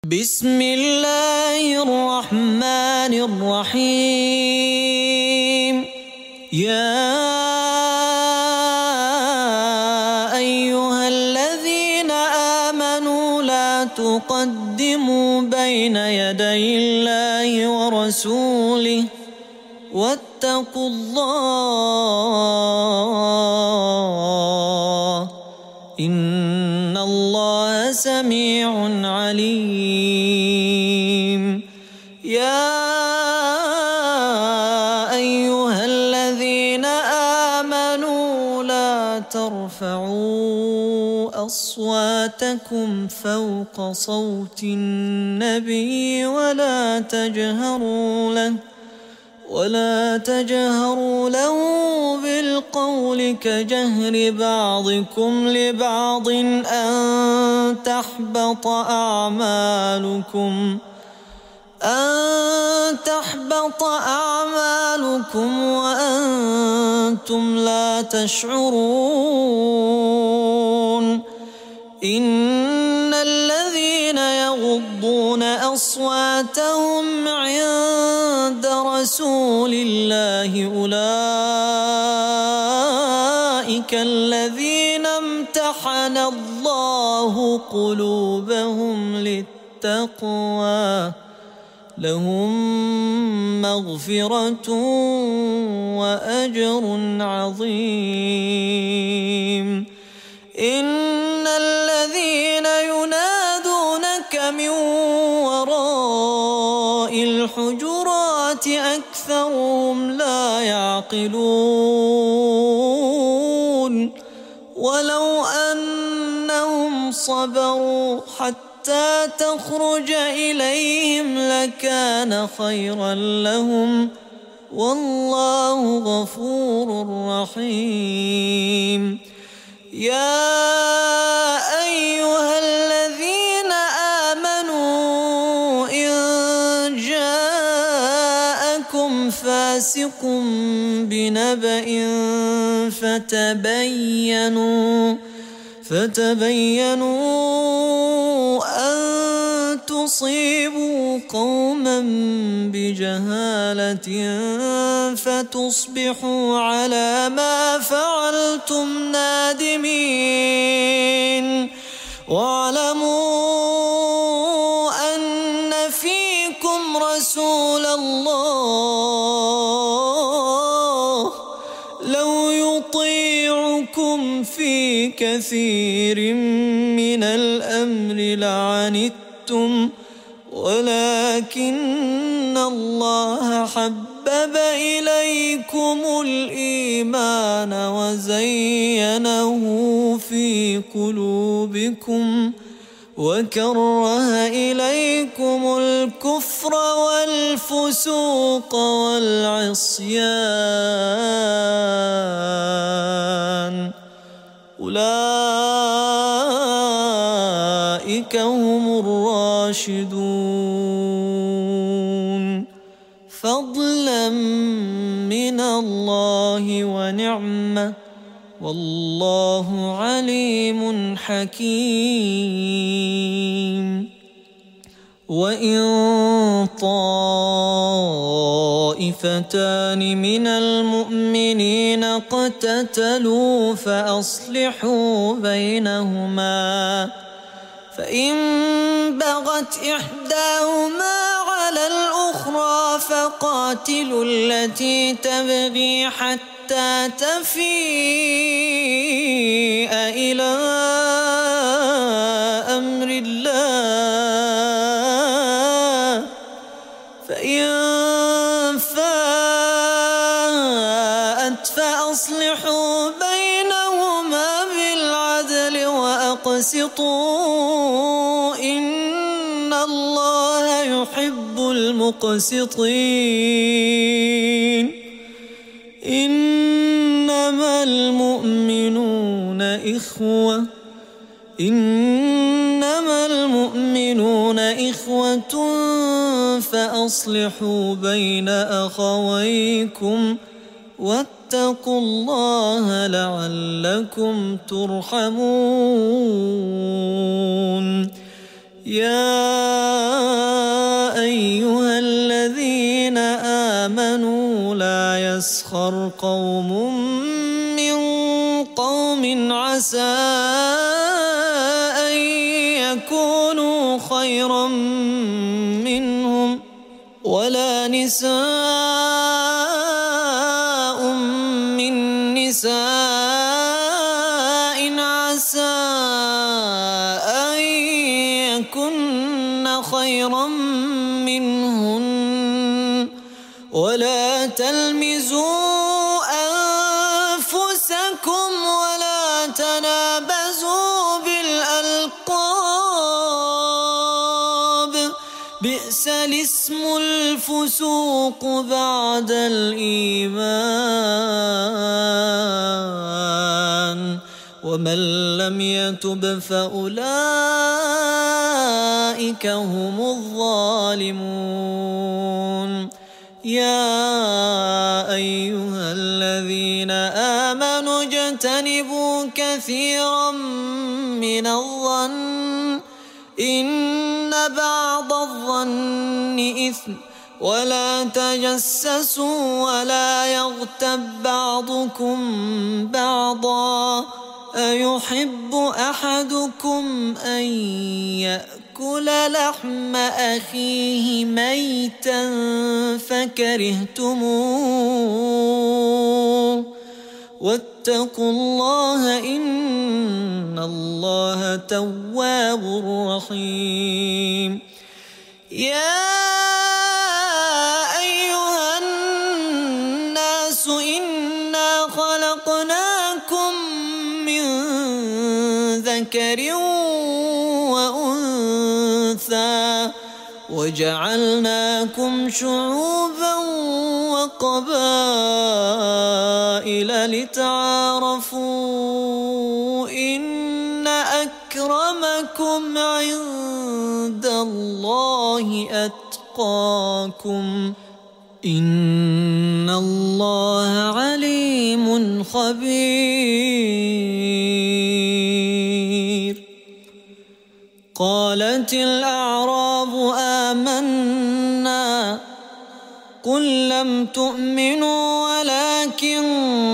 بسم الله الرحمن الرحيم. يا أيها الذين آمنوا لا تقدموا بين يدي الله ورسوله واتقوا الله إن الله سميع عليم. يا أيها الذين آمنوا لا ترفعوا أصواتكم فوق صوت النبي ولا تجهروا له بالقول كجهر بعضكم لبعض أن تحبط أعمالكم وأنتم لا تشعرون. إن الذين يغضون أصواتهم عند رسول الله أولئك الذين امتحن الله قلوبهم للتقوى لهم مغفرة وأجر عظيم. إن الذين ينادونك من وراء الحجرات أكثرهم لا يعقلون. ولو أنهم صبروا حتى تخرج إليهم لكان خيرا لهم والله غفور رحيم. يا أيها الذين آمنوا إن جاءكم فاسق بنبأ فتبينوا أن تصيبوا قوما بجهالة فتصبحوا على ما فعلتم نادمين. واعلموا أن فيكم رسول الله لو يطيعكم في كثير من الأمر لعنتم ولكن الله حبب إليكم الإيمان وزينه في قلوبكم وكره إليكم الكفر والفسوق والعصيان أولئك هم الراشدون فضلا من الله ونعمة والله عليم حكيم. وإن طائفتان من المؤمنين اقتتلوا فأصلحوا بينهما فإن بغت إحداهما على الأخرى فقاتلوا التي تبغي حتى تفيء إلى أمر الله فإن فاءت فأصلحوا بينهما بالعدل وأقسطوا إن الله يحب المقسطين. إنما المؤمنون إخوة فأصلحوا بين أخويكم واتقوا الله لعلكم ترحمون. يا أيها الذين آمنوا لا يسخر قوم من قوم عسى أن يكونوا خيرا منهم ولا نساء من نساء عسى أن يكن خيرا منهن ولا تلمزوا أنفسكم ولا تنابزوا بالألقاب بئس الاسم الفسوق بعد الإيمان ومن لم يتب فأولئك هم الظالمون يا أيها الذين آمنوا اجتنبوا كثيرا من الظن إن بعض الظن إثم ولا تجسسوا ولا يغتب بعضكم بعضا أيحب أحدكم أن يأكل لحم أخيه ميتا فكرهتموه واتقوا الله إن الله تواب رحيم يا أيها الناس إنا خلقناكم من ذكر وأنثى وجعلناكم شعوبا وقبائل لتعارفوا إن أكرمكم عند الله أتقاكم إن الله عليم خبير قالت الأعراب آمنا قل لم تؤمنوا ولكن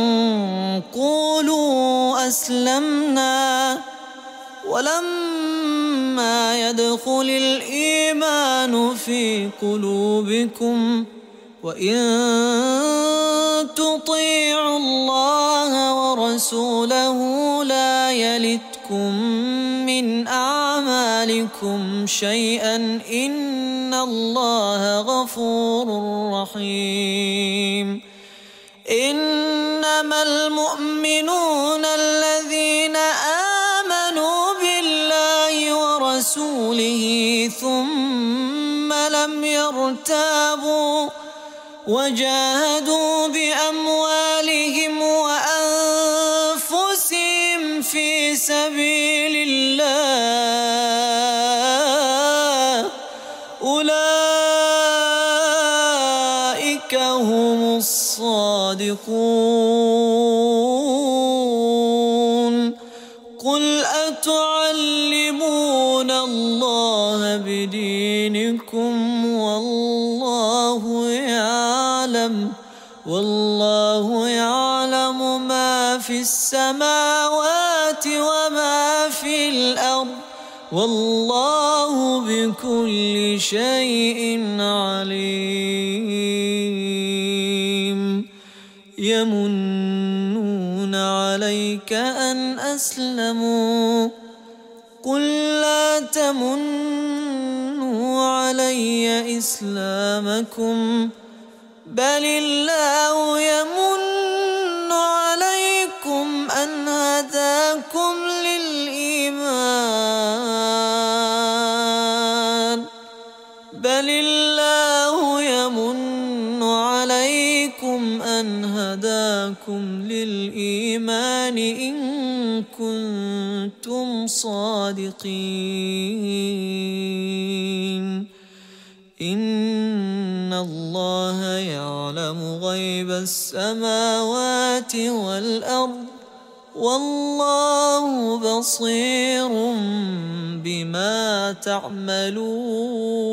قولوا أسلمنا ولما يدخل الإيمان في قلوبكم وإن تطيعوا الله ورسوله لا يلتكم من أعمالكم شيئا إن الله غفور رحيم إنما المؤمنون الذين آمنوا بالله ورسوله ثم لم يرتابوا وجاهدوا بأموالهم وأنفسهم في سبيل الله أولئك هم الصادقون قل أتعلمون الله بدينكم والله يعلم ما في السماوات وما في الأرض والله بكل شيء عليم يمنون عليك أن أسلموا قل لا تمنوا علي إسلامكم بل الله يمن عليكم أن هداكم للإيمان إن كنتم صادقين إن الله يعلم غيب السماوات والأرض والله بصير بما تعملون